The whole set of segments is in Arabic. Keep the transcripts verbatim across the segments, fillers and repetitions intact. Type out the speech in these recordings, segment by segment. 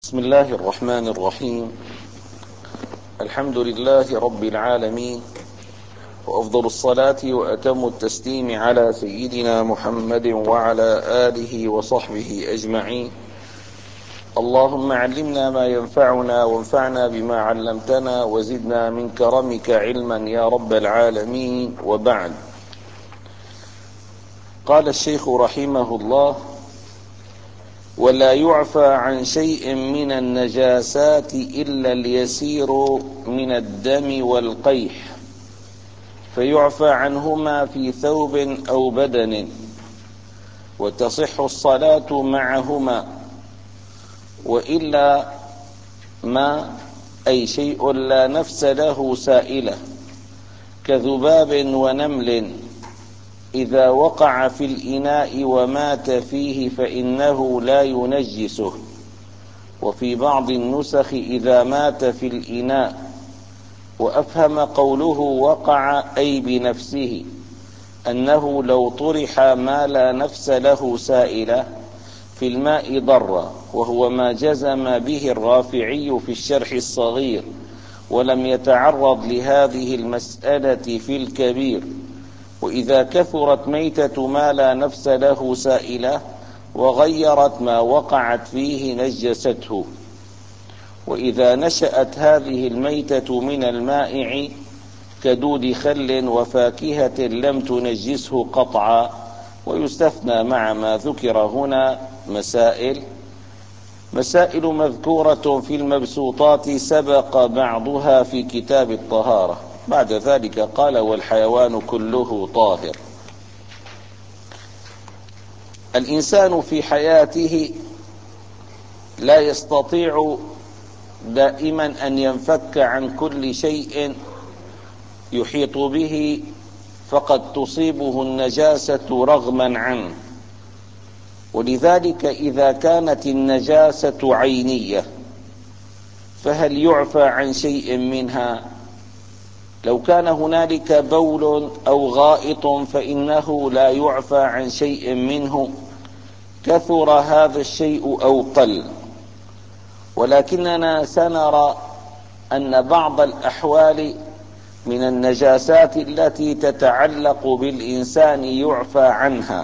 بسم الله الرحمن الرحيم. الحمد لله رب العالمين، وأفضل الصلاة وأتم التسليم على سيدنا محمد وعلى آله وصحبه أجمعين. اللهم علمنا ما ينفعنا وانفعنا بما علمتنا وزدنا من كرمك علما يا رب العالمين. وبعد، قال الشيخ رحمه الله: ولا يعفى عن شيء من النجاسات إلا اليسير من الدم والقيح، فيعفى عنهما في ثوب أو بدن، وتصح الصلاة معهما، وإلا ما أي شيء لا نفس له سائلة كذباب ونمل إذا وقع في الإناء ومات فيه فإنه لا ينجسه. وفي بعض النسخ إذا مات في الإناء. وأفهم قوله وقع أي بنفسه أنه لو طرح ما لا نفس له سائلة في الماء ضر، وهو ما جزم به الرافعي في الشرح الصغير، ولم يتعرض لهذه المسألة في الكبير. وإذا كثرت ميتة ما لا نفس له سائلة وغيرت ما وقعت فيه نجسته. وإذا نشأت هذه الميتة من المائع كدود خل وفاكهة لم تنجسه قطعا. ويستثنى مع ما ذكر هنا مسائل مسائل مذكورة في المبسوطات سبق بعضها في كتاب الطهارة. بعد ذلك قال: والحيوان كله طاهر. الإنسان في حياته لا يستطيع دائما أن ينفك عن كل شيء يحيط به، فقد تصيبه النجاسة رغما عنه. ولذلك إذا كانت النجاسة عينية فهل يعفى عن شيء منها؟ لو كان هنالك بول أو غائط فإنه لا يعفى عن شيء منه، كثر هذا الشيء أو قل. ولكننا سنرى أن بعض الأحوال من النجاسات التي تتعلق بالإنسان يعفى عنها.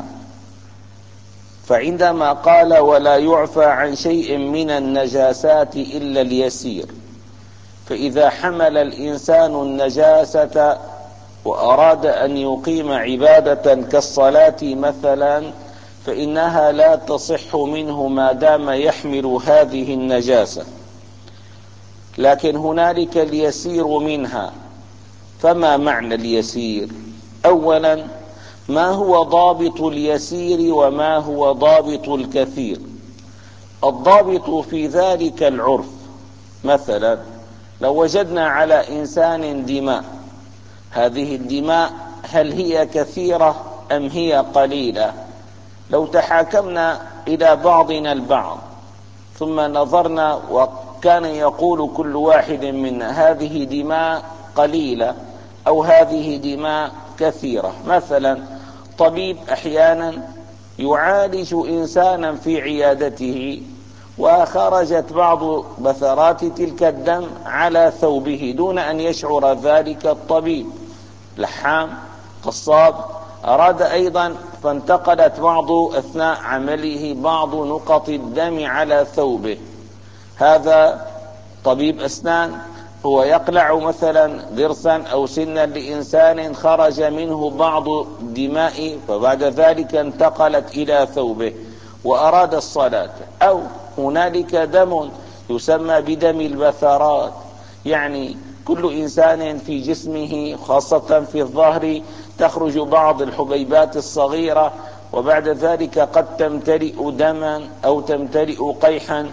فعندما قال ولا يعفى عن شيء من النجاسات إلا اليسير، فإذا حمل الإنسان النجاسة وأراد أن يقيم عبادة كالصلاة مثلا، فإنها لا تصح منه ما دام يحمل هذه النجاسة. لكن هنالك اليسير منها. فما معنى اليسير؟ أولا، ما هو ضابط اليسير وما هو ضابط الكثير؟ الضابط في ذلك العرف. مثلا لو وجدنا على إنسان دماء، هذه الدماء هل هي كثيرة أم هي قليلة؟ لو تحاكمنا إلى بعضنا البعض ثم نظرنا وكان يقول كل واحد منا هذه دماء قليلة أو هذه دماء كثيرة. مثلا طبيب أحيانا يعالج إنسانا في عيادته وخرجت بعض بثرات تلك الدم على ثوبه دون أن يشعر ذلك الطبيب. لحام قصاب أراد أيضا فانتقلت بعض أثناء عمله بعض نقط الدم على ثوبه. هذا طبيب أسنان هو يقلع مثلا ضرسا أو سنا لإنسان خرج منه بعض الدماء، فبعد ذلك انتقلت إلى ثوبه وأراد الصلاة. أو هنالك دم يسمى بدم البثرات، يعني كل إنسان في جسمه خاصة في الظهر تخرج بعض الحبيبات الصغيرة، وبعد ذلك قد تمتلئ دما أو تمتلئ قيحا،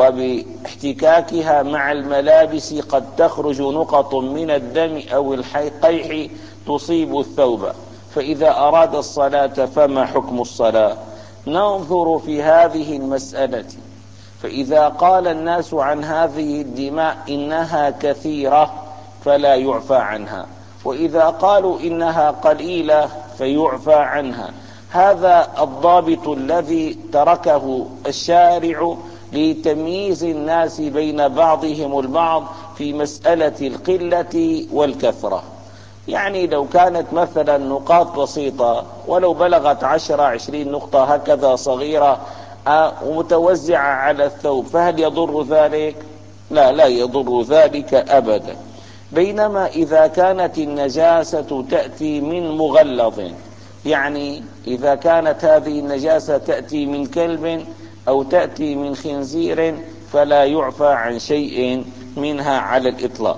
وباحتكاكها مع الملابس قد تخرج نقط من الدم أو القيح تصيب الثوب. فإذا أراد الصلاة فما حكم الصلاة؟ ننظر في هذه المسألة. فإذا قال الناس عن هذه الدماء إنها كثيرة فلا يعفى عنها، وإذا قالوا إنها قليلة فيعفى عنها. هذا الضابط الذي تركه الشارع لتمييز الناس بين بعضهم البعض في مسألة القلة والكثرة. يعني لو كانت مثلا نقاط بسيطة ولو بلغت عشرة عشرين نقطة هكذا صغيرة ومتوزعة على الثوب، فهل يضر ذلك؟ لا، لا يضر ذلك أبدا. بينما إذا كانت النجاسة تأتي من مغلظ، يعني إذا كانت هذه النجاسة تأتي من كلب أو تأتي من خنزير فلا يعفى عن شيء منها على الإطلاق.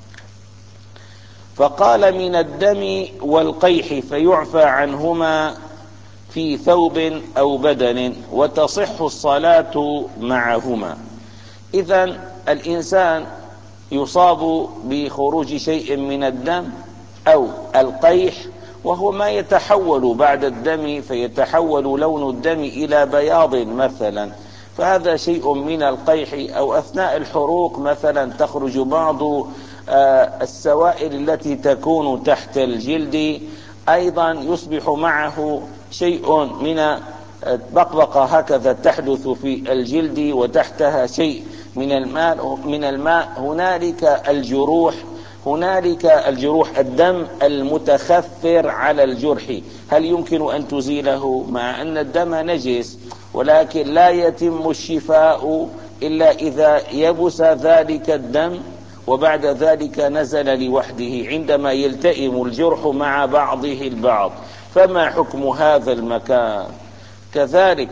فقال من الدم والقيح فيعفى عنهما في ثوب أو بدن وتصح الصلاة معهما. إذن الإنسان يصاب بخروج شيء من الدم أو القيح، وهو ما يتحول بعد الدم، فيتحول لون الدم إلى بياض مثلا، فهذا شيء من القيح. أو أثناء الحروق مثلا تخرج بعض السوائل التي تكون تحت الجلد، أيضا يصبح معه شيء من بقبقة هكذا تحدث في الجلد وتحتها شيء من الماء من الماء هنالك الجروح هنالك الجروح الدم المتخثر على الجرح، هل يمكن أن تزيله؟ مع أن الدم نجس، ولكن لا يتم الشفاء إلا إذا يبس ذلك الدم وبعد ذلك نزل لوحده عندما يلتئم الجرح مع بعضه البعض. فما حكم هذا المكان؟ كذلك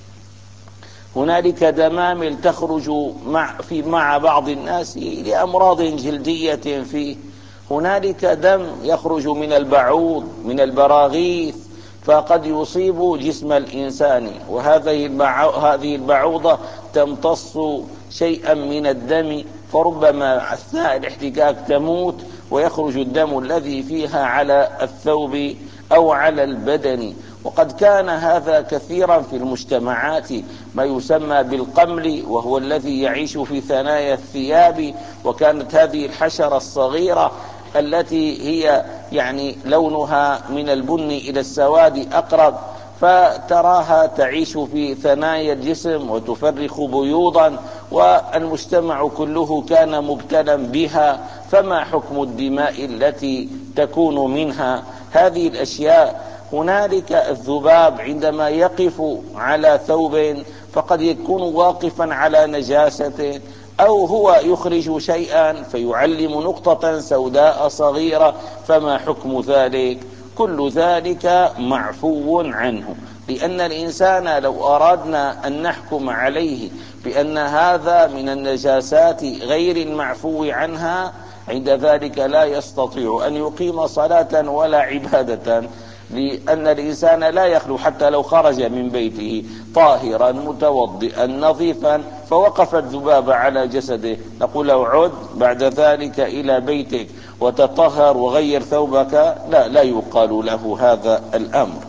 هنالك دمامل تخرج مع في مع بعض الناس لأمراض جلدية فيه، هنالك دم يخرج من البعوض من البراغيث فقد يصيب جسم الإنسان، وهذه هذه البعوضة تمتص شيئا من الدم، فربما أثناء الاحتكاك تموت ويخرج الدم الذي فيها على الثوب أو على البدن. وقد كان هذا كثيرا في المجتمعات، ما يسمى بالقمل، وهو الذي يعيش في ثنايا الثياب، وكانت هذه الحشرة الصغيرة التي هي يعني لونها من البن إلى السواد أقرب، فتراها تعيش في ثنايا الجسم وتفرخ بيوضا، والمجتمع كله كان مبتلا بها. فما حكم الدماء التي تكون منها؟ هذه الأشياء. هنالك الذباب عندما يقف على ثوب فقد يكون واقفا على نجاسة، أو هو يخرج شيئا فيعلم نقطة سوداء صغيرة، فما حكم ذلك؟ كل ذلك معفو عنه، لأن الإنسان لو أردنا أن نحكم عليه بأن هذا من النجاسات غير المعفو عنها، عند ذلك لا يستطيع أن يقيم صلاة ولا عبادة، لأن الإنسان لا يخلو حتى لو خرج من بيته طاهرا متوضئا نظيفا فوقف الذباب على جسده، نقول له عد بعد ذلك إلى بيتك وتطهر وغير ثوبك؟ لا، لا يقال له هذا الأمر.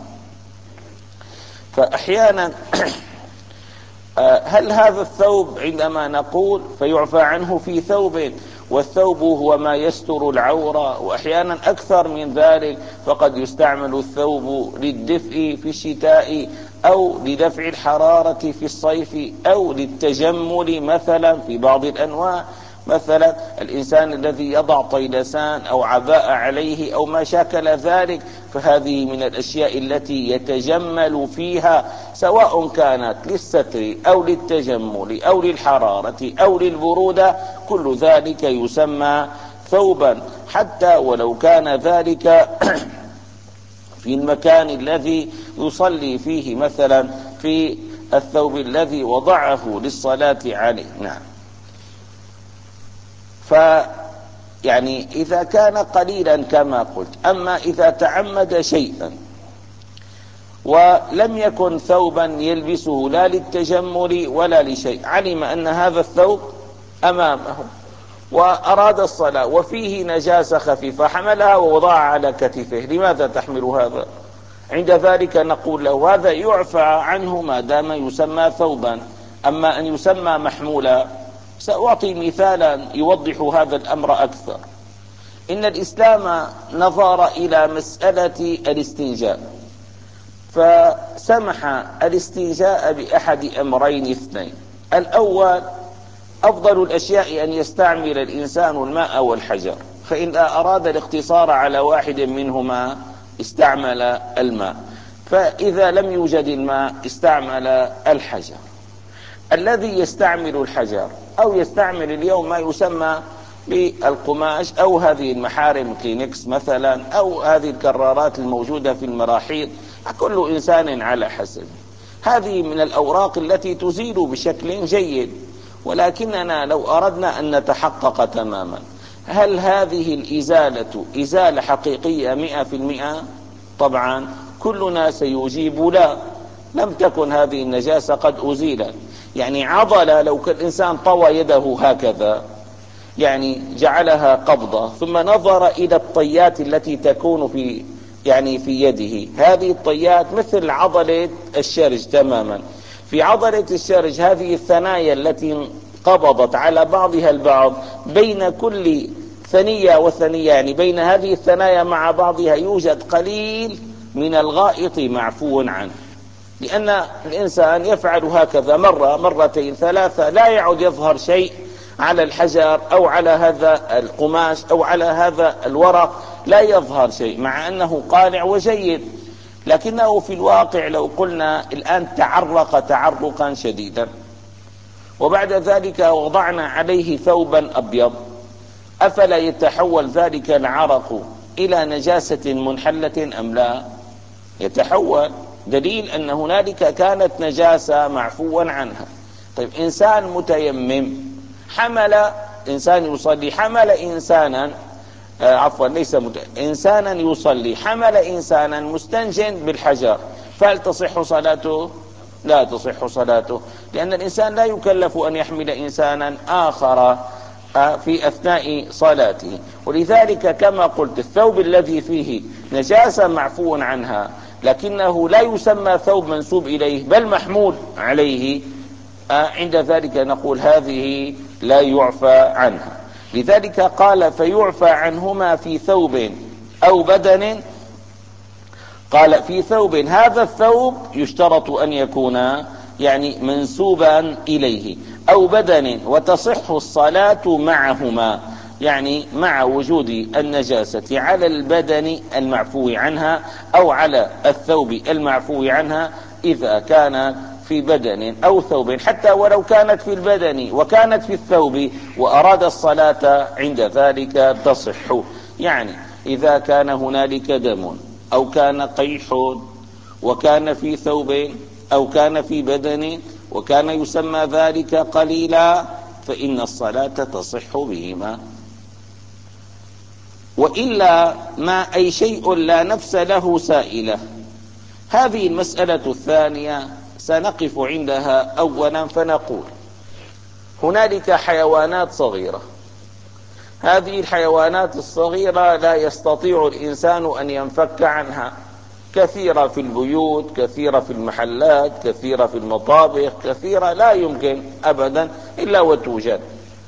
فأحيانا هل هذا الثوب عندما نقول فيعفى عنه في ثوب، والثوب هو ما يستر العورة، وأحيانا أكثر من ذلك، فقد يستعمل الثوب للدفء في الشتاء أو لدفع الحرارة في الصيف أو للتجمل مثلا في بعض الأنواع، مثلا الإنسان الذي يضع طيلسان أو عباءة عليه أو ما شاكل ذلك، فهذه من الأشياء التي يتجمل فيها، سواء كانت للستر أو للتجمل أو للحرارة أو للبرودة، كل ذلك يسمى ثوبا، حتى ولو كان ذلك في المكان الذي يصلي فيه، مثلا في الثوب الذي وضعه للصلاة عليه. نعم. فيعني إذا كان قليلا كما قلت. أما إذا تعمد شيئا ولم يكن ثوبا يلبسه لا للتجمل ولا لشيء، علم أن هذا الثوب أمامه وأراد الصلاة وفيه نجاسة خفيفة، حملها ووضعها على كتفه، لماذا تحمل هذا؟ عند ذلك نقول له هذا يعفى عنه ما دام يسمى ثوبا. أما أن يسمى محمولا، سأعطي مثالا يوضح هذا الأمر أكثر. إن الإسلام نظر إلى مسألة الاستنجاء، فسمح الاستنجاء بأحد أمرين اثنين: الأول: أفضل الأشياء أن يستعمل الإنسان الماء والحجر، فإن أراد الاقتصار على واحد منهما استعمل الماء، فإذا لم يوجد الماء استعمل الحجر. الذي يستعمل الحجر أو يستعمل اليوم ما يسمى بالقماش أو هذه المحارم كلينكس مثلا أو هذه الكرارات الموجودة في المراحيض، كل إنسان على حسب. هذه من الأوراق التي تزيل بشكل جيد، ولكننا لو أردنا أن نتحقق تماما هل هذه الإزالة إزالة حقيقية مئة في المئة؟ طبعا كلنا سيجيب لا، لم تكن هذه النجاسة قد أزيلت. يعني عضلة لو كان الإنسان طوى يده هكذا، يعني جعلها قبضة ثم نظر إلى الطيات التي تكون في يعني في يده، هذه الطيات مثل عضلة الشرج تماما. في عضلة الشرج هذه الثنايا التي قبضت على بعضها البعض، بين كل ثنية وثنية يعني بين هذه الثنايا مع بعضها يوجد قليل من الغائط معفو عنه، لأن الإنسان يفعل هكذا مرة مرتين ثلاثة لا يعود يظهر شيء على الحجر أو على هذا القماش أو على هذا الورق، لا يظهر شيء مع أنه قالع وجيد، لكنه في الواقع لو قلنا الآن تعرق تعرقا شديدا وبعد ذلك وضعنا عليه ثوبا أبيض، أفلا يتحول ذلك العرق إلى نجاسة منحلة أم لا؟ يتحول، دليل أن هنالك كانت نجاسة معفوا عنها. طيب إنسان متيمم حمل إنسان يصلي حمل إنسانا آه عفوا ليس مت... إنسانا يصلي حمل إنسانا مستنجن بالحجر، فهل تصح صلاته؟ لا تصح صلاته، لأن الإنسان لا يكلف أن يحمل إنسانا آخر في أثناء صلاته. ولذلك كما قلت الثوب الذي فيه نجاسة معفو عنها لكنه لا يسمى ثوب منسوب إليه بل محمول عليه، عند ذلك نقول هذه لا يعفى عنها. لذلك قال فيعفى عنهما في ثوب أو بدن. قال في ثوب، هذا الثوب يشترط أن يكون يعني منسوبا إليه، أو بدن، وتصح الصلاة معهما، يعني مع وجود النجاسة على البدن المعفو عنها أو على الثوب المعفو عنها إذا كان في بدن أو ثوب، حتى ولو كانت في البدن وكانت في الثوب وأراد الصلاة عند ذلك تصح. يعني إذا كان هنالك دم أو كان قيح وكان في ثوب أو كان في بدن وكان يسمى ذلك قليلا فإن الصلاة تصح بهما. وإلا ما أي شيء لا نفس له سائلة. هذه المسألة الثانية سنقف عندها أولا فنقول هنالك حيوانات صغيرة، هذه الحيوانات الصغيرة لا يستطيع الإنسان أن ينفك عنها، كثيرة في البيوت، كثيرة في المحلات، كثيرة في المطابخ، كثيرة لا يمكن أبدا إلا وتوجد.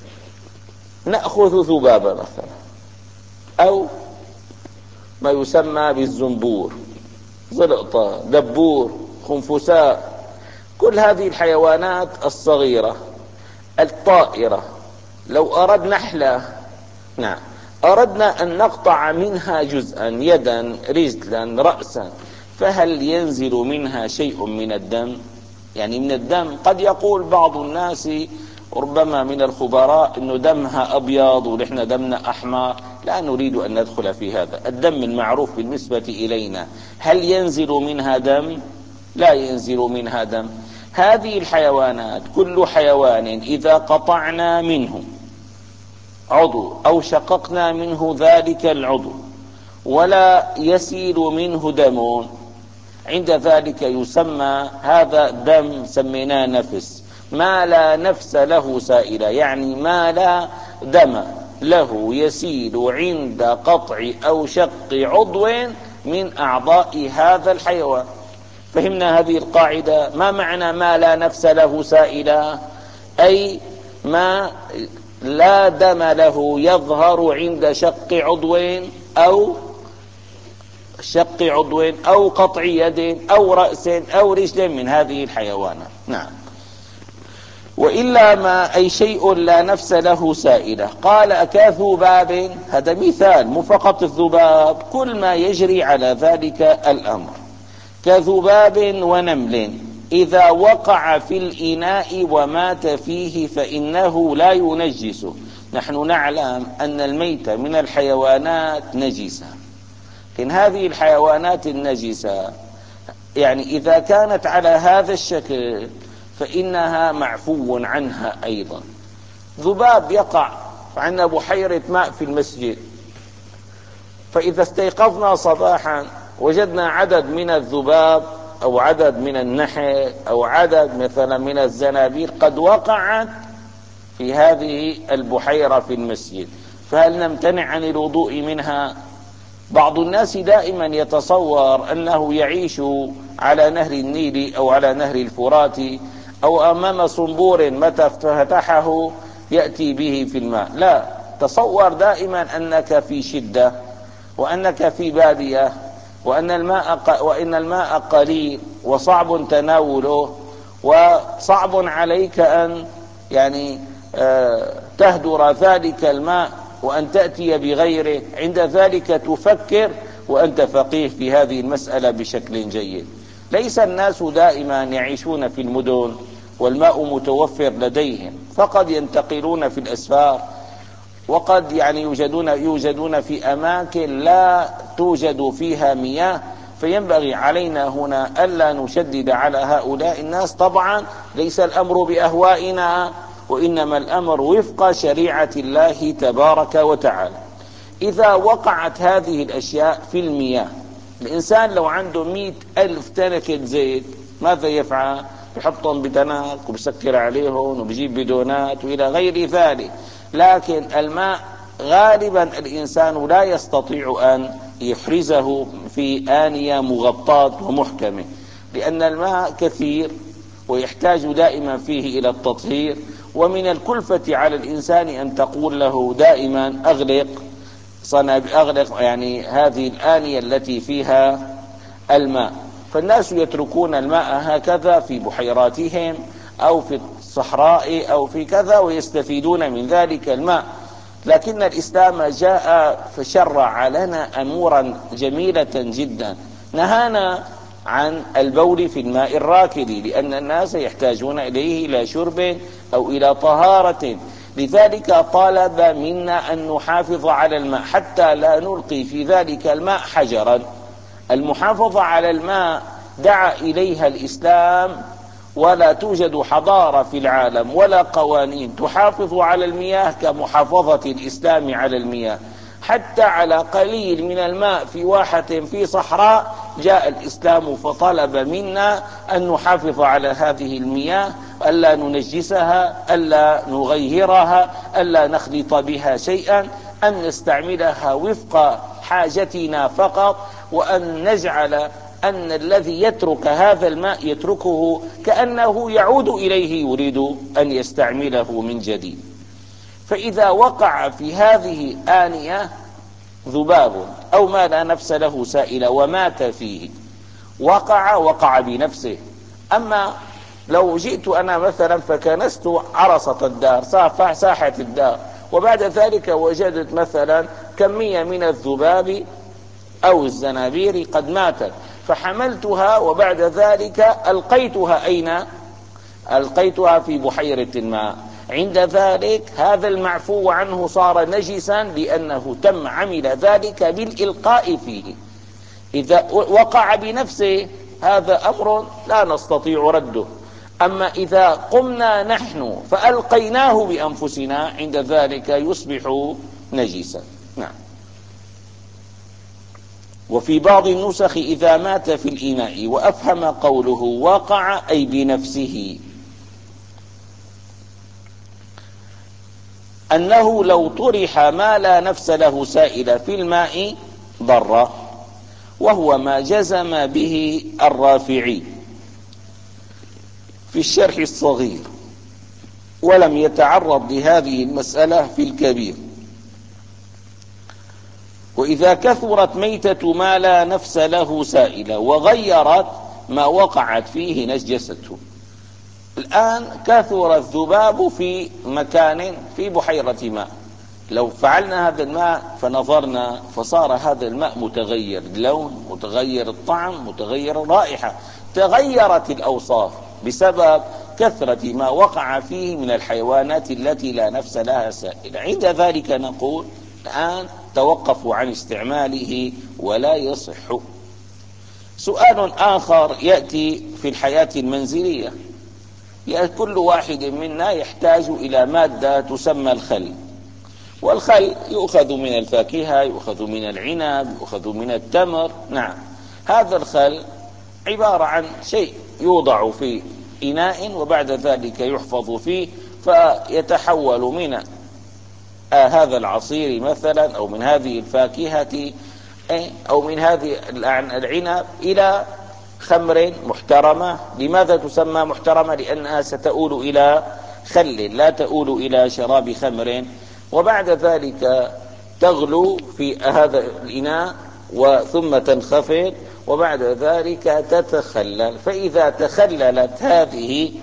نأخذ ذبابة مثلا أو ما يسمى بالزنبور، زلقطة، دبور، خنفساء، كل هذه الحيوانات الصغيرة الطائرة لو أردنا نحلة نعم أردنا أن نقطع منها جزءا، يدا، رجلا، رأسا، فهل ينزل منها شيء من الدم؟ يعني من الدم قد يقول بعض الناس ربما من الخبراء أنه دمها أبيض ونحن دمنا أحمر، لا نريد أن ندخل في هذا. الدم المعروف بالنسبة إلينا، هل ينزل منها دم؟ لا ينزل منها دم. هذه الحيوانات كل حيوان إذا قطعنا منه عضو أو شققنا منه ذلك العضو ولا يسيل منه دم، عند ذلك يسمى هذا الدم سميناه نفس، ما لا نفس له سائلة، يعني ما لا دم له يسيل عند قطع أو شق عضو من أعضاء هذا الحيوان. فهمنا هذه القاعدة؟ ما معنى ما لا نفس له سائلة؟ أي ما لا دم له يظهر عند شق عضو أو شق عضو أو قطع يد أو رأس أو رجل من هذه الحيوانات. نعم. وإلا ما أي شيء لا نفس له سائلة. قال كذباب، هذا مثال، مو فقط الذباب، كل ما يجري على ذلك الأمر. كذباب ونمل إذا وقع في الإناء ومات فيه فإنه لا ينجسه. نحن نعلم أن الميت من الحيوانات نجسة، لكن هذه الحيوانات النجسة يعني إذا كانت على هذا الشكل فإنها معفو عنها أيضا. ذباب يقع عندنا بحيرة ماء في المسجد، فإذا استيقظنا صباحا وجدنا عدد من الذباب أو عدد من النحل أو عدد مثلا من الزنابير قد وقعت في هذه البحيرة في المسجد، فهل نمتنع عن الوضوء منها؟ بعض الناس دائما يتصور أنه يعيش على نهر النيل أو على نهر الفرات أو أمام صنبور متى فتحه يأتي به في الماء. لا، تصور دائما أنك في شدة وأنك في بادية وأن الماء وإن الماء قليل وصعب تناوله وصعب عليك أن يعني تهدر ذلك الماء وأن تأتي بغيره. عند ذلك تفكر وأنت فقيه في هذه المسألة بشكل جيد. ليس الناس دائما يعيشون في المدن والماء متوفر لديهم، فقد ينتقلون في الأسفار، وقد يعني يوجدون يوجدون في أماكن لا توجد فيها مياه، فينبغي علينا هنا ألا نشدد على هؤلاء الناس. طبعا ليس الأمر بأهوائنا، وإنما الأمر وفق شريعة الله تبارك وتعالى. إذا وقعت هذه الأشياء في المياه، الإنسان لو عنده مئة ألف تنكة زيت ماذا يفعل؟ يحطهم بتنك وبسكر عليهم وبجيب بدونات وإلى غير ذلك. لكن الماء غالبا الإنسان لا يستطيع أن يحرزه في آنية مغطاة ومحكمة، لأن الماء كثير ويحتاج دائما فيه إلى التطهير، ومن الكلفة على الإنسان أن تقول له دائما أغلق صنب أغلق يعني هذه الآنية التي فيها الماء. فالناس يتركون الماء هكذا في بحيراتهم أو في الصحراء أو في كذا ويستفيدون من ذلك الماء. لكن الإسلام جاء فشرع لنا أمورا جميلة جدا، نهانا عن البول في الماء الراكد، لأن الناس يحتاجون إليه إلى شرب أو إلى طهارة. لذلك طالب منا أن نحافظ على الماء حتى لا نلقي في ذلك الماء حجرا. المحافظة على الماء دعا إليها الإسلام، ولا توجد حضارة في العالم ولا قوانين تحافظ على المياه كمحافظة الإسلام على المياه. حتى على قليل من الماء في واحة في صحراء جاء الإسلام فطلب منا أن نحافظ على هذه المياه، ألا ننجسها، ألا نغيرها، ألا نخلط بها شيئا، أن نستعملها وفق حاجتنا فقط، وأن نجعل أن الذي يترك هذا الماء يتركه كأنه يعود إليه يريد أن يستعمله من جديد. فإذا وقع في هذه آنية ذباب أو ما لا نفس له سائلة ومات فيه، وقع وقع بنفسه. أما لو جئت أنا مثلا فكنست عرصة الدار ساحة الدار، وبعد ذلك وجدت مثلا كمية من الذباب أو الزنابير قد ماتت، فحملتها وبعد ذلك ألقيتها أين؟ ألقيتها في بحيرة الماء. عند ذلك هذا المعفو عنه صار نجسا لأنه تم عمل ذلك بالإلقاء فيه. إذا وقع بنفسه هذا أمر لا نستطيع رده. أما إذا قمنا نحن فألقيناه بأنفسنا عند ذلك يصبح نجسا. نعم. وفي بعض النسخ إذا مات في الإناء، وأفهم قوله وقع أي بنفسه أنه لو طرح ما لا نفس له سائل في الماء ضر، وهو ما جزم به الرافعي في الشرح الصغير، ولم يتعرض لهذه المسألة في الكبير. وإذا كثرت ميتة ما لا نفس له سائلة وغيرت ما وقعت فيه نجسته. الآن كثر الذباب في مكان في بحيرة ماء، لو فعلنا هذا الماء فنظرنا فصار هذا الماء متغير اللون، متغير الطعم، متغير الرائحة، تغيرت الأوصاف بسبب كثرة ما وقع فيه من الحيوانات التي لا نفس لها سائل. عند ذلك نقول الآن توقفوا عن استعماله ولا يصح. سؤال آخر يأتي في الحياة المنزلية، كل واحد منا يحتاج إلى مادة تسمى الخل، والخل يؤخذ من الفاكهة، يؤخذ من العنب، يؤخذ من التمر. نعم، هذا الخل عبارة عن شيء يوضع في إناء وبعد ذلك يحفظ فيه، فيتحول من آه هذا العصير مثلا أو من هذه الفاكهة أو من هذه العنب إلى خمر محترمة. لماذا تسمى محترمة؟ لأنها ستؤول إلى خل لا تؤول إلى شراب خمر، وبعد ذلك تغلو في هذا الإناء ثم تنخفض وبعد ذلك تتخلل. فإذا تخللت هذه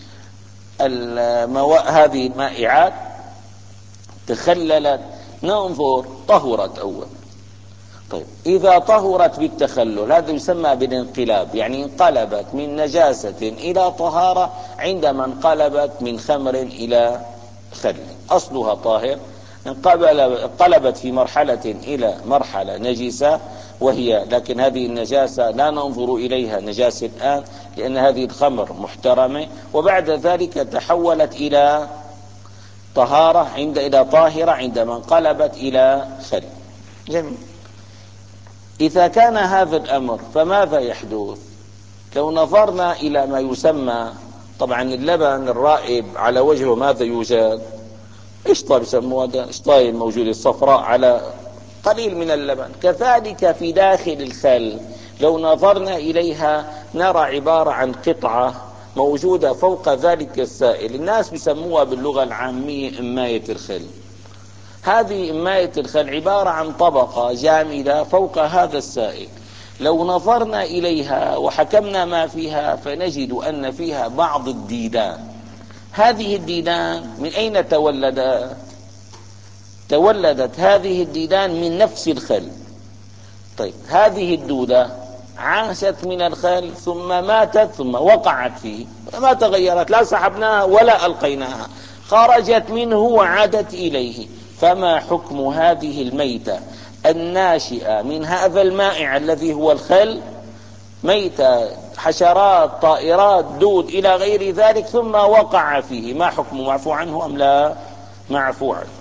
المواء هذه المائعات تخللت ننظر طهرت أول. طيب إذا طهرت بالتخلل هذا يسمى بالانقلاب، يعني انقلبت من نجاسة إلى طهارة عندما انقلبت من خمر إلى خل. أصلها طاهر، انقلبت في مرحلة إلى مرحلة نجسة وهي، لكن هذه النجاسة لا ننظر إليها نجاسة الآن لأن هذه الخمر محترمة، وبعد ذلك تحولت إلى طهارة عند إلى طاهرة عندما انقلبت إلى خل. جميل. إذا كان هذا الأمر فماذا يحدث؟ لو نظرنا إلى ما يسمى، طبعا اللبن الرائب على وجهه ماذا يوجد؟ قشطة بسموها، قشطة الموجودة الصفراء على قليل من اللبن. كذلك في داخل الخل لو نظرنا إليها نرى عبارة عن قطعة موجودة فوق ذلك السائل، الناس بسموها باللغة العامية إماية الخل. هذه إماية الخل عبارة عن طبقة جامدة فوق هذا السائل، لو نظرنا إليها وحكمنا ما فيها فنجد أن فيها بعض الديدان. هذه الديدان من أين تولدت؟ تولدت هذه الديدان من نفس الخل. طيب هذه الدودة عاشت من الخل ثم ماتت ثم وقعت فيه، ما تغيرت، لا سحبناها ولا ألقيناها، خرجت منه وعادت إليه. فما حكم هذه الميتة الناشئة من هذا المائع الذي هو الخل؟ ميتة، حشرات، طائرات، دود إلى غير ذلك، ثم وقع فيه، ما حكم؟ معفو عنه أم لا معفو عنه؟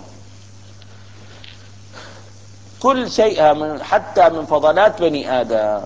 كل شيء من حتى من فضلات بني آدم،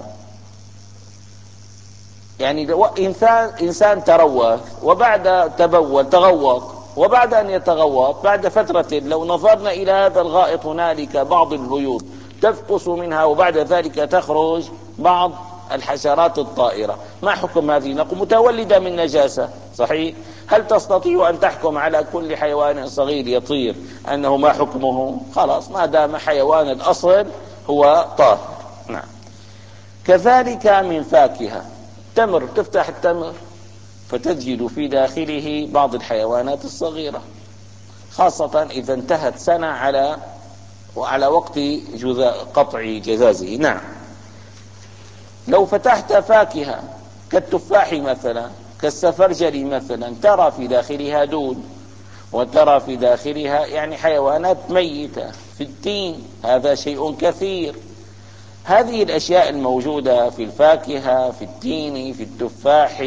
يعني إنسان إنسان تروث وبعد تبول تغوط، وبعد أن يتغوط بعد فترة لو نظرنا إلى هذا الغائط هنالك بعض البيوض تفقس منها وبعد ذلك تخرج بعض الحشرات الطائرة، ما حكم هذه؟ نقول متولدة من نجاسة، صحيح؟ هل تستطيع أن تحكم على كل حيوان صغير يطير أنه ما حكمه؟ خلاص، ما دام حيوان الأصل هو طاهر. نعم. كذلك من فاكهة، تمر، تفتح التمر فتجد في داخله بعض الحيوانات الصغيرة، خاصة إذا انتهت سنة على وعلى وقت قطع جزازه. نعم. لو فتحت فاكهة كالتفاح مثلا، كالسفرجل مثلا، ترى في داخلها دود وترى في داخلها يعني حيوانات ميتة. في التين هذا شيء كثير. هذه الأشياء الموجودة في الفاكهة، في التين، في التفاح،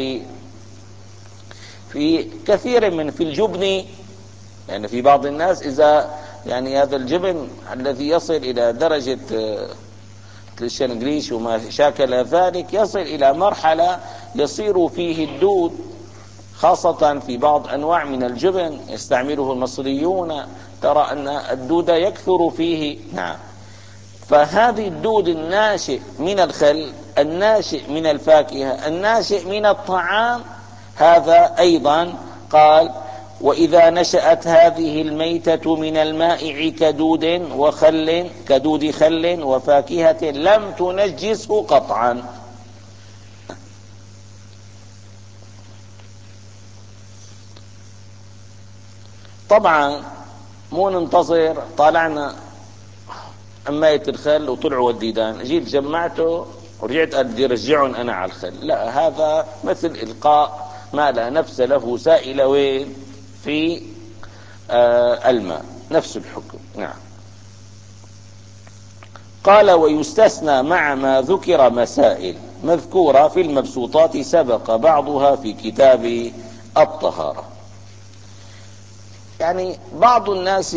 في كثير من في الجبن، يعني في بعض الناس إذا يعني هذا الجبن الذي يصل إلى درجة الشنغريش وما شاكل ذلك يصل إلى مرحلة يصير فيه الدود، خاصة في بعض أنواع من الجبن يستعمله المصريون، ترى أن الدود يكثر فيه. نعم. فهذه الدود الناشئ من الخل، الناشئ من الفاكهة، الناشئ من الطعام، هذا أيضا قال: وإذا نشأت هذه الميتة من المائع كدود وخل كدود خل وفاكهة لم تنجسه قطعا. طبعا مو ننتظر طالعنا أماية الخل وطلعوا الديدان، جيت جمعته ورجعت قال بدي رجعهم أنا على الخل، لا، هذا مثل إلقاء ما لا نفس له سائل وين في آه الماء، نفس الحكم. نعم. قال: ويستثنى مع ما ذكر مسائل مذكورة في المبسوطات سبق بعضها في كتاب الطهارة. يعني بعض الناس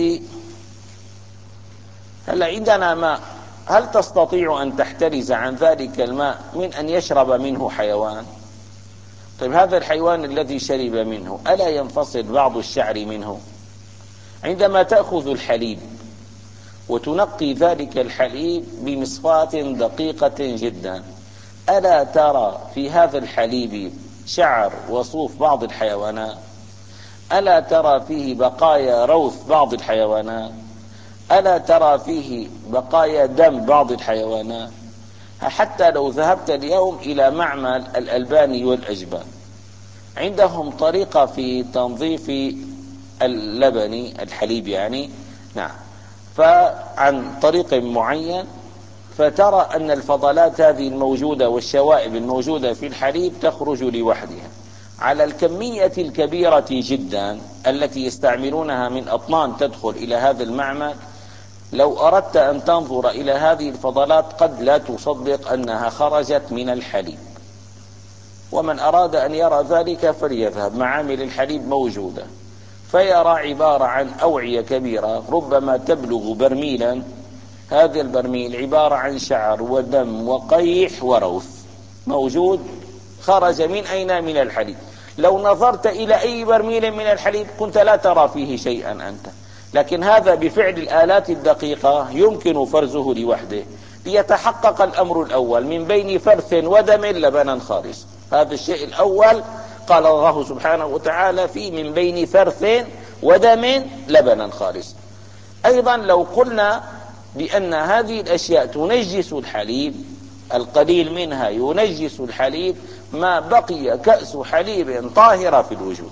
هل عندنا ماء، هل تستطيع أن تحترز عن ذلك الماء من أن يشرب منه حيوان؟ طيب هذا الحيوان الذي شرب منه ألا ينفصل بعض الشعر منه؟ عندما تأخذ الحليب وتنقي ذلك الحليب بمصفاة دقيقة جدا، ألا ترى في هذا الحليب شعر وصوف بعض الحيوانات؟ ألا ترى فيه بقايا روث بعض الحيوانات؟ ألا ترى فيه بقايا دم بعض الحيوانات؟ حتى لو ذهبت اليوم إلى معمل الألباني والأجبان، عندهم طريقة في تنظيف اللبن الحليب يعني، نعم، فعن طريق معين، فترى أن الفضلات هذه الموجودة والشوائب الموجودة في الحليب تخرج لوحدها على الكمية الكبيرة جدا التي يستعملونها من أطنان تدخل إلى هذا المعمل. لو أردت أن تنظر إلى هذه الفضلات قد لا تصدق أنها خرجت من الحليب. ومن أراد أن يرى ذلك فليذهب، معامل الحليب موجودة، فيرى عبارة عن أوعية كبيرة ربما تبلغ برميلا. هذا البرميل عبارة عن شعر ودم وقيح وروث موجود، خرج من أين؟ من الحليب. لو نظرت إلى أي برميل من الحليب كنت لا ترى فيه شيئا أنت، لكن هذا بفعل الآلات الدقيقة يمكن فرزه لوحده، ليتحقق الأمر الأول: من بين فرث ودم لبنا خالص. هذا الشيء الأول قال الله سبحانه وتعالى فيه: من بين فرث ودم لبنا خالص. أيضا لو قلنا بأن هذه الأشياء تنجس الحليب، القليل منها ينجس الحليب، ما بقي كأس حليب طاهرة في الوجود.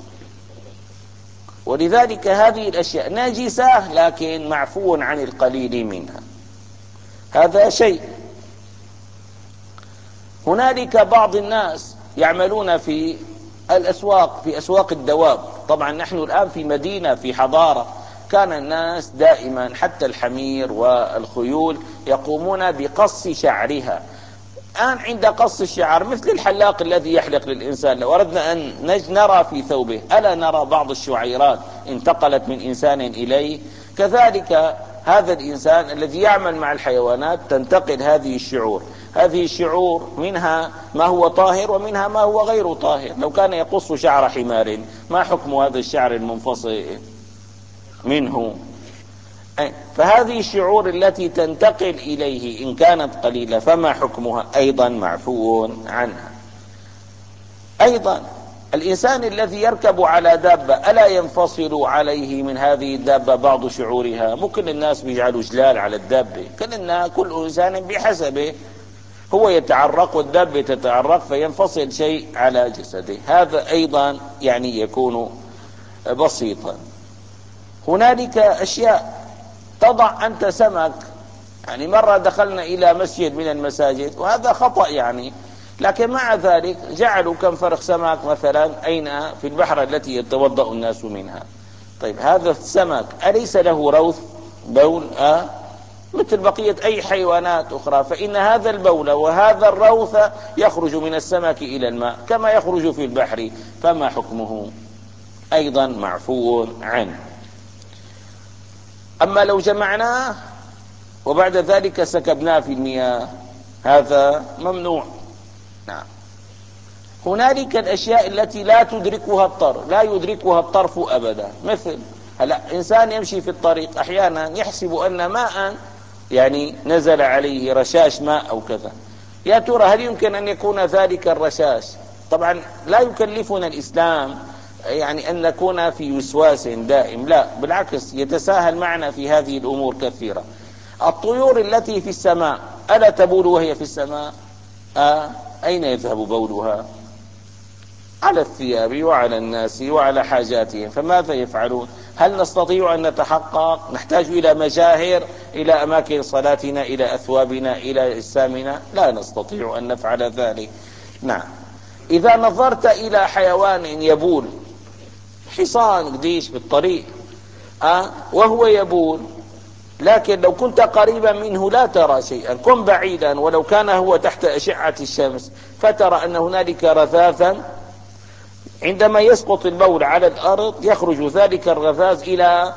ولذلك هذه الأشياء ناجسة لكن معفو عن القليل منها. هذا شيء. هنالك بعض الناس يعملون في الأسواق، في أسواق الدواب. طبعا نحن الآن في مدينة في حضارة، كان الناس دائما حتى الحمير والخيول يقومون بقص شعرها. الآن عند قص الشعر مثل الحلاق الذي يحلق للإنسان، لو أردنا أن نرى في ثوبه ألا نرى بعض الشعيرات انتقلت من إنسان إليه؟ كذلك هذا الإنسان الذي يعمل مع الحيوانات تنتقل هذه الشعور. هذه الشعور منها ما هو طاهر ومنها ما هو غير طاهر. لو كان يقص شعر حمار، ما حكم هذا الشعر المنفصل منه؟ فهذه الشعور التي تنتقل إليه إن كانت قليلة فما حكمها؟ أيضا معفو عنها. أيضا الإنسان الذي يركب على دابة ألا ينفصل عليه من هذه الدابة بعض شعورها؟ مو كل الناس بيجعلوا جلال على الدابة، كلنا كل إنسان بحسبه، هو يتعرق والدابة تتعرق فينفصل شيء على جسده. هذا أيضا يعني يكون بسيطا. هنالك أشياء تضع أنت سمك، يعني مرة دخلنا إلى مسجد من المساجد وهذا خطأ يعني، لكن مع ذلك جعلوا كم فرخ سمك مثلا أين؟ في البحر التي يتوضأ الناس منها. طيب هذا السمك أليس له روث بول آه؟ مثل بقية أي حيوانات أخرى، فإن هذا البول وهذا الروث يخرج من السمك إلى الماء كما يخرج في البحر، فما حكمه؟ أيضا معفو عنه. أما لو جمعناه وبعد ذلك سكبناه في المياه هذا ممنوع. نعم. هنالك الأشياء التي لا تدركها الطرف، لا يدركها الطرف أبدا. مثل هلا إنسان يمشي في الطريق أحيانا يحسب أن ماء يعني نزل عليه رشاش ماء أو كذا، يا ترى هل يمكن أن يكون ذلك الرشاش؟ طبعا لا يكلفنا الإسلام يعني أن نكون في وسواس دائم، لا بالعكس يتساهل معنا في هذه الأمور كثيرة. الطيور التي في السماء ألا تبول وهي في السماء؟ آه أين يذهب بولها؟ على الثياب وعلى الناس وعلى حاجاتهم، فماذا يفعلون؟ هل نستطيع أن نتحقق؟ نحتاج إلى مجاهر، إلى أماكن صلاتنا، إلى أثوابنا، إلى أجسامنا؟ لا نستطيع أن نفعل ذلك. نعم. إذا نظرت إلى حيوان يبول، حصان قديش بالطريق أه؟ وهو يبول، لكن لو كنت قريبا منه لا ترى شيئا، كن بعيدا ولو كان هو تحت أشعة الشمس فترى أن هنالك رذاذا، عندما يسقط البول على الأرض يخرج ذلك الرذاذ إلى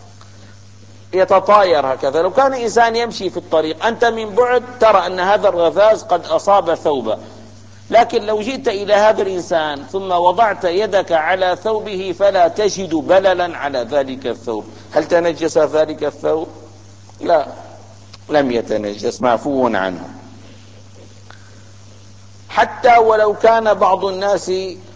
يتطاير هكذا. لو كان إنسان يمشي في الطريق أنت من بعد ترى أن هذا الرذاذ قد أصاب ثوبه، لكن لو جئت إلى هذا الإنسان ثم وضعت يدك على ثوبه فلا تجد بللا على ذلك الثوب. هل تنجس ذلك الثوب؟ لا، لم يتنجس، معفو عنه. حتى ولو كان بعض الناس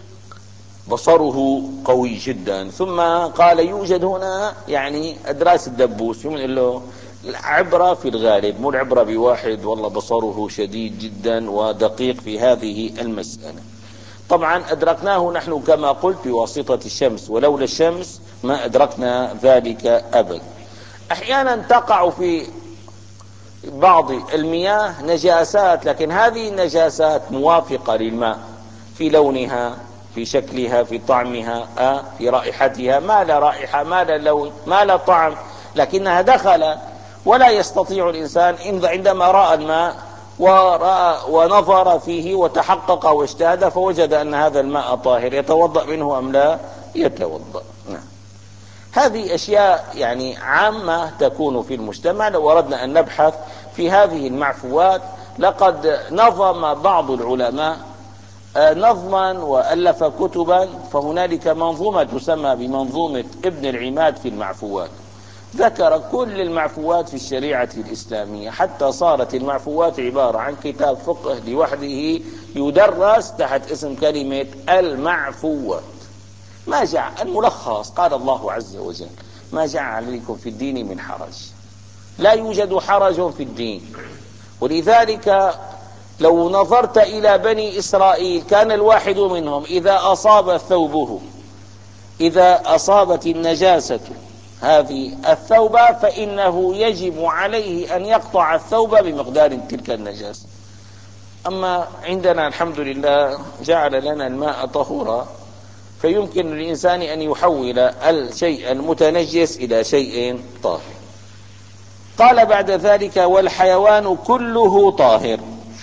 بصره قوي جدا، ثم قال يوجد هنا يعني أدراس الدبوس، يقول له العبرة في الغالب، مو العبرة بواحد والله بصره شديد جدا ودقيق في هذه المسألة. طبعا أدركناه نحن كما قلت بواسطة الشمس، ولولا الشمس ما أدركنا ذلك أبدا. أحيانا تقع في بعض المياه نجاسات، لكن هذه النجاسات موافقة للماء في لونها، في شكلها، في طعمها، آه في رائحتها، ما لا رائحة، ما لا لون، ما لا طعم، لكنها دخل. ولا يستطيع الإنسان عندما رأى الماء ورأى ونظر فيه وتحقق واجتهد فوجد أن هذا الماء طاهر، يتوضأ منه أم لا يتوضأ؟ نعم. هذه أشياء يعني عامة تكون في المجتمع. لو أردنا أن نبحث في هذه المعفوات لقد نظم بعض العلماء نظما وألف كتبا، فهنالك منظومة تسمى بمنظومة ابن العماد في المعفوات، ذكر كل المعفوات في الشريعة الإسلامية، حتى صارت المعفوات عبارة عن كتاب فقه لوحده يدرس تحت اسم كلمة المعفوات. ما جعل الملخص، قال الله عز وجل ما جعل عليكم في الدين من حرج، لا يوجد حرج في الدين. ولذلك لو نظرت إلى بني إسرائيل كان الواحد منهم إذا أصاب ثوبه، إذا أصابت النجاسة هذه الثوب فإنه يجب عليه أن يقطع الثوب بمقدار تلك النجاسة. أما عندنا الحمد لله جعل لنا الماء طهورا، فيمكن للإنسان أن يحول الشيء المتنجس إلى شيء طاهر. قال بعد ذلك والحيوان كله طاهر.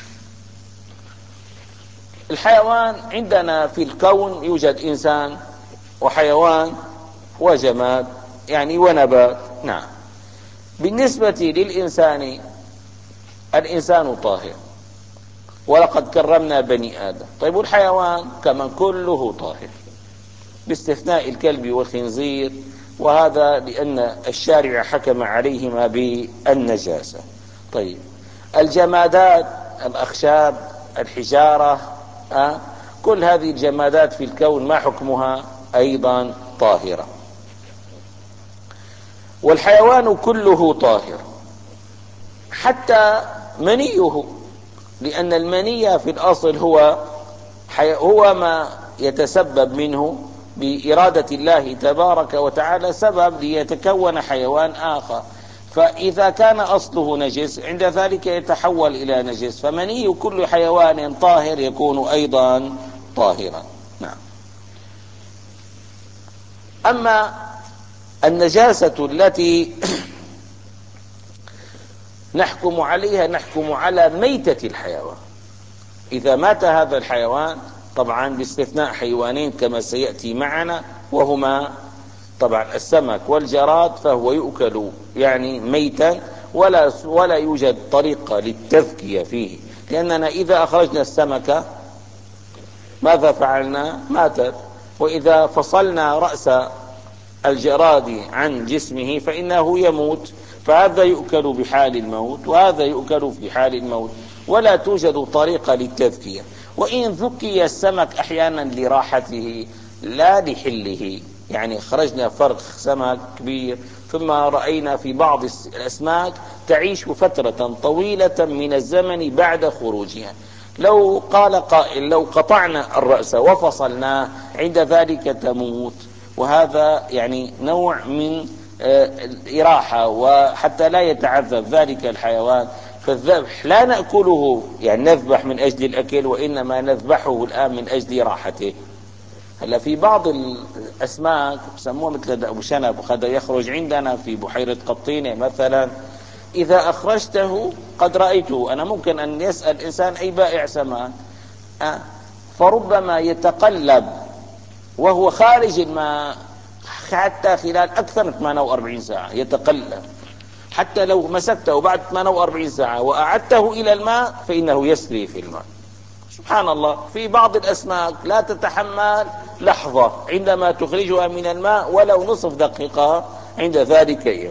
الحيوان عندنا في الكون يوجد إنسان وحيوان وجماد يعني ونبات. نعم. بالنسبة للإنسان الإنسان طاهر ولقد كرمنا بني آدم. طيب الحيوان كمان كله طاهر باستثناء الكلب والخنزير، وهذا لأن الشارع حكم عليهما بالنجاسة. طيب الجمادات، الأخشاب، الحجارة، أه؟ كل هذه الجمادات في الكون ما حكمها؟ أيضا طاهرة. والحيوان كله طاهر حتى منيه، لأن المني في الأصل هو هو ما يتسبب منه بإرادة الله تبارك وتعالى سبب ليتكون حيوان آخر، فإذا كان أصله نجس عند ذلك يتحول إلى نجس، فمني كل حيوان طاهر يكون أيضا طاهرا. نعم. أما النجاسة التي نحكم عليها نحكم على ميتة الحيوان. إذا مات هذا الحيوان طبعا باستثناء حيوانين كما سيأتي معنا، وهما طبعا السمك والجراد، فهو يؤكل يعني ميتا ولا ولا يوجد طريقة للتذكية فيه، لأننا إذا أخرجنا السمكة ماذا فعلنا؟ ماتت. وإذا فصلنا رأس الجراد عن جسمه فإنه يموت، فهذا يؤكل بحال الموت وهذا يؤكل في حال الموت، ولا توجد طريقة للتذكية. وإن ذكي السمك أحيانا لراحته لا لحله، يعني خرجنا فرخ سمك كبير ثم رأينا في بعض الأسماك تعيش فترة طويلة من الزمن بعد خروجها، لو قال قائل لو قطعنا الرأس وفصلناه عند ذلك تموت، وهذا يعني نوع من الإراحة وحتى لا يتعذب ذلك الحيوان. فالذبح لا نأكله يعني نذبح من أجل الأكل، وإنما نذبحه الآن من أجل راحته. هلا في بعض الأسماك بسموه مثل أبو شنب، وقد يخرج عندنا في بحيرة قطينة مثلا، إذا أخرجته قد رأيته أنا، ممكن أن يسأل إنسان أي بائع سمك أه فربما يتقلب وهو خارج الماء حتى خلال أكثر من ثمانية وأربعين ساعة يتقلب، حتى لو مسكته بعد ثمانية وأربعين ساعة وأعدته إلى الماء فإنه يسري في الماء. سبحان الله، في بعض الأسماك لا تتحمل لحظة عندما تخرجها من الماء ولو نصف دقيقة، عند ذلك يموت.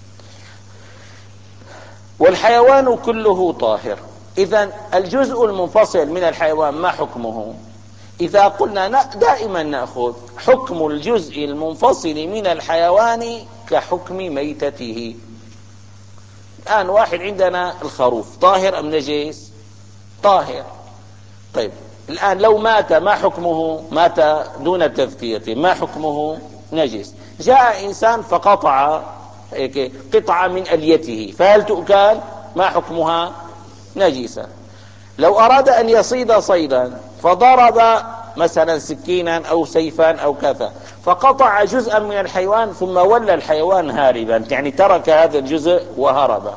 والحيوان كله طاهر. إذن الجزء المنفصل من الحيوان ما حكمه؟ إذا قلنا دائما نأخذ حكم الجزء المنفصل من الحيوان كحكم ميتته. الآن واحد عندنا الخروف طاهر أم نجس؟ طاهر. طيب الآن لو مات ما حكمه؟ مات دون تذكية، ما حكمه؟ نجس. جاء إنسان فقطع قطعة من أليته، فهل تؤكل؟ ما حكمها؟ نجسة. لو أراد أن يصيد صيدا فضرب مثلا سكينا أو سيفا أو كذا، فقطع جزءا من الحيوان ثم ولى الحيوان هاربا، يعني ترك هذا الجزء وهرب،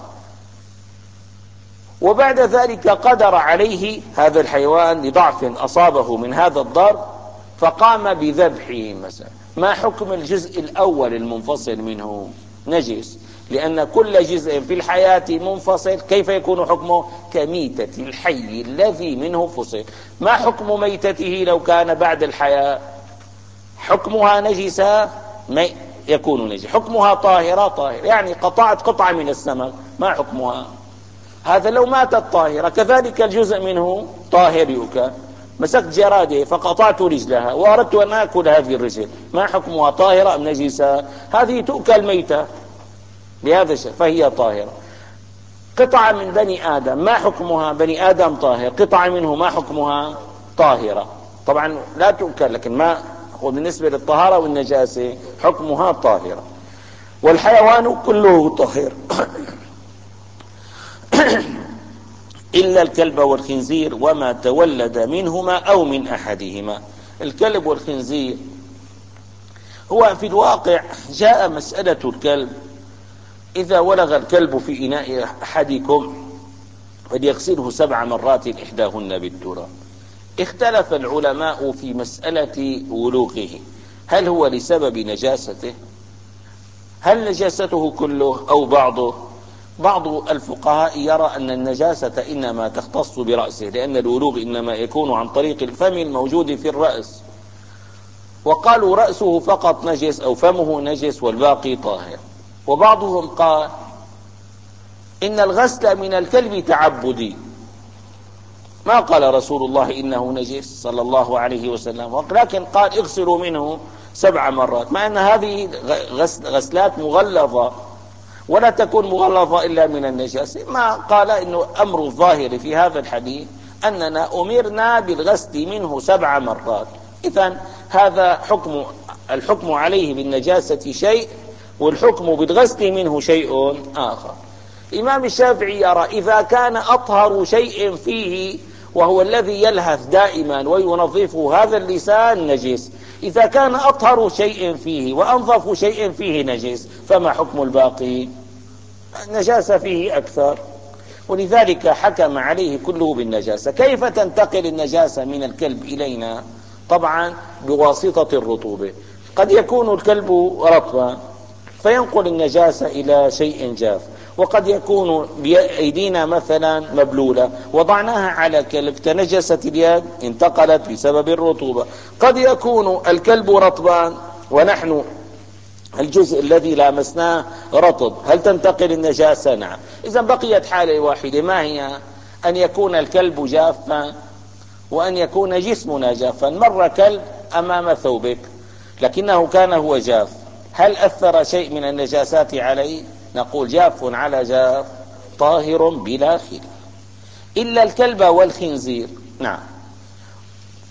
وبعد ذلك قدر عليه هذا الحيوان لضعف أصابه من هذا الضرب فقام بذبحه مثلا، ما حكم الجزء الأول المنفصل منه؟ نجس، لأن كل جزء في الحياة منفصل كيف يكون حكمه؟ كميتة الحي الذي منه فصل. ما حكم ميتته لو كان بعد الحياة؟ حكمها نجسة؟ ما يكون نجس. حكمها طاهرة؟ طاهرة. يعني قطعت قطعة من السمك، ما حكمها؟ هذا لو ماتت طاهرة. كذلك الجزء منه طاهر يؤكل. مسكت جرادة فقطعت رجلها وأردت أن أكل هذه الرجل، ما حكمها؟ طاهرة أم نجسة؟ هذه تؤكل ميتة بهذا الشيء فهي طاهرة. قطعة من بني آدم ما حكمها؟ بني آدم طاهر. قطعة منه ما حكمها؟ طاهرة. طبعا لا تؤكل، لكن ما بالنسبة للطهارة والنجاسة حكمها طاهرة. والحيوان كله طاهر إلا الكلب والخنزير وما تولد منهما أو من أحدهما. الكلب والخنزير هو في الواقع جاء مسألة الكلب، إذا ولغ الكلب في إناء أحدكم فليغسله سبع مرات إحداهن بالتراب. اختلف العلماء في مسألة ولوغه، هل هو لسبب نجاسته؟ هل نجاسته كله أو بعضه؟ بعض الفقهاء يرى أن النجاسة إنما تختص برأسه، لأن الولوغ إنما يكون عن طريق الفم الموجود في الرأس، وقالوا رأسه فقط نجس أو فمه نجس والباقي طاهر. وبعضهم قال إن الغسل من الكلب تعبدي، ما قال رسول الله إنه نجس صلى الله عليه وسلم، ولكن قال اغسلوا منه سبع مرات، مع أن هذه غسلات مغلظة ولا تكون مغلظة إلا من النجاسة. ما قال إنه أمر الظاهر في هذا الحديث أننا أمرنا بالغسل منه سبع مرات. إذن هذا حكم، الحكم عليه بالنجاسة شيء والحكم بالغسل منه شيء آخر. الإمام الشافعي يرى إذا كان أطهر شيء فيه وهو الذي يلهث دائما وينظفه هذا اللسان نجس، إذا كان أطهر شيء فيه وأنظف شيء فيه نجس، فما حكم الباقي؟ النجاسة فيه أكثر، ولذلك حكم عليه كله بالنجاسة. كيف تنتقل النجاسة من الكلب إلينا؟ طبعا بواسطة الرطوبة. قد يكون الكلب رطبا فينقل النجاسة إلى شيء جاف، وقد يكون بأيدينا مثلا مبلولة وضعناها على كلب تنجست اليد انتقلت بسبب الرطوبة. قد يكون الكلب رطبا ونحن الجزء الذي لامسناه رطب، هل تنتقل النجاسة؟ نعم. إذا بقيت حالة واحدة، ما هي؟ أن يكون الكلب جافا وأن يكون جسمنا جافا. مر كلب أمام ثوبك لكنه كان هو جاف، هل أثر شيء من النجاسات عليه؟ نقول جاف على جاف طاهر بلا خلاف. إلا الكلب والخنزير. نعم.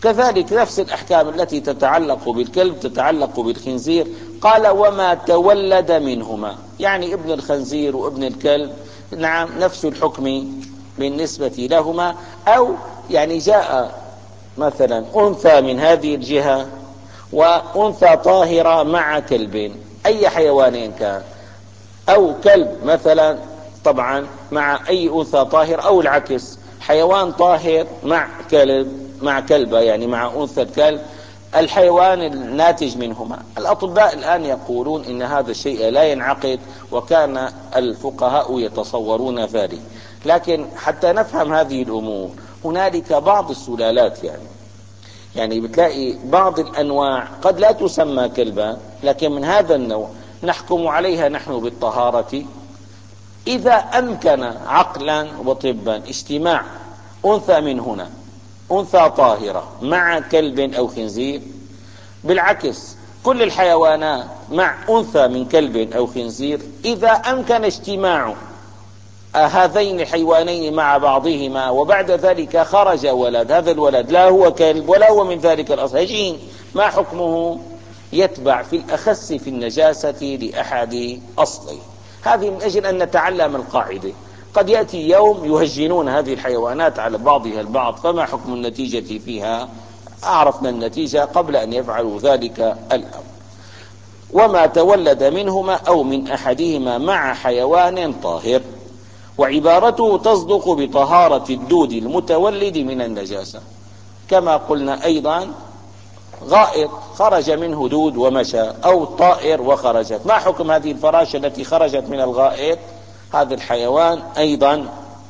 كذلك نفس الأحكام التي تتعلق بالكلب تتعلق بالخنزير. قال وما تولد منهما، يعني ابن الخنزير وابن الكلب نعم نفس الحكم بالنسبة لهما. أو يعني جاء مثلا أنثى من هذه الجهة وأنثى طاهرة مع كلب، أي حيوان كان، أو كلب مثلا طبعا مع أي أنثى طاهر، أو العكس حيوان طاهر مع كلب مع كلبة، يعني مع أنثى الكلب، الحيوان الناتج منهما. الأطباء الآن يقولون إن هذا الشيء لا ينعقد، وكان الفقهاء يتصورون ذلك. لكن حتى نفهم هذه الأمور هنالك بعض السلالات، يعني يعني بتلاقي بعض الأنواع قد لا تسمى كلبا، لكن من هذا النوع نحكم عليها نحن بالطهارة إذا أمكن عقلا وطبا اجتماع أنثى من هنا، أنثى طاهرة مع كلب أو خنزير. بالعكس كل الحيوانات مع أنثى من كلب أو خنزير إذا أمكن اجتماع هذين الحيوانين مع بعضهما وبعد ذلك خرج ولد، هذا الولد لا هو كلب ولا هو من ذلك الأصل، هجين، ما حكمه؟ يتبع في الأخس في النجاسة لأحد أصلين. هذه من أجل أن نتعلم القاعدة. قد يأتي يوم يهجنون هذه الحيوانات على بعضها البعض، فما حكم النتيجة فيها؟ عرفنا النتيجة قبل أن يفعلوا ذلك الأمر. وما تولد منهما أو من أحدهما مع حيوان طاهر، وعبارته تصدق بطهارة الدود المتولد من النجاسة. كما قلنا أيضا غائط خرج منه دود ومشى، أو طائر وخرجت، ما حكم هذه الفراشة التي خرجت من الغائط؟ هذا الحيوان أيضا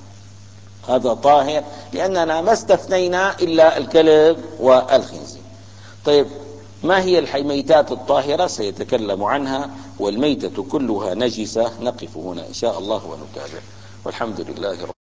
هذا طاهر، لأننا ما استثنينا إلا الكلب والخنزير. طيب ما هي الميتات الطاهرة؟ سيتكلم عنها. والميتة كلها نجسة. نقف هنا إن شاء الله ونتابع، والحمد لله رب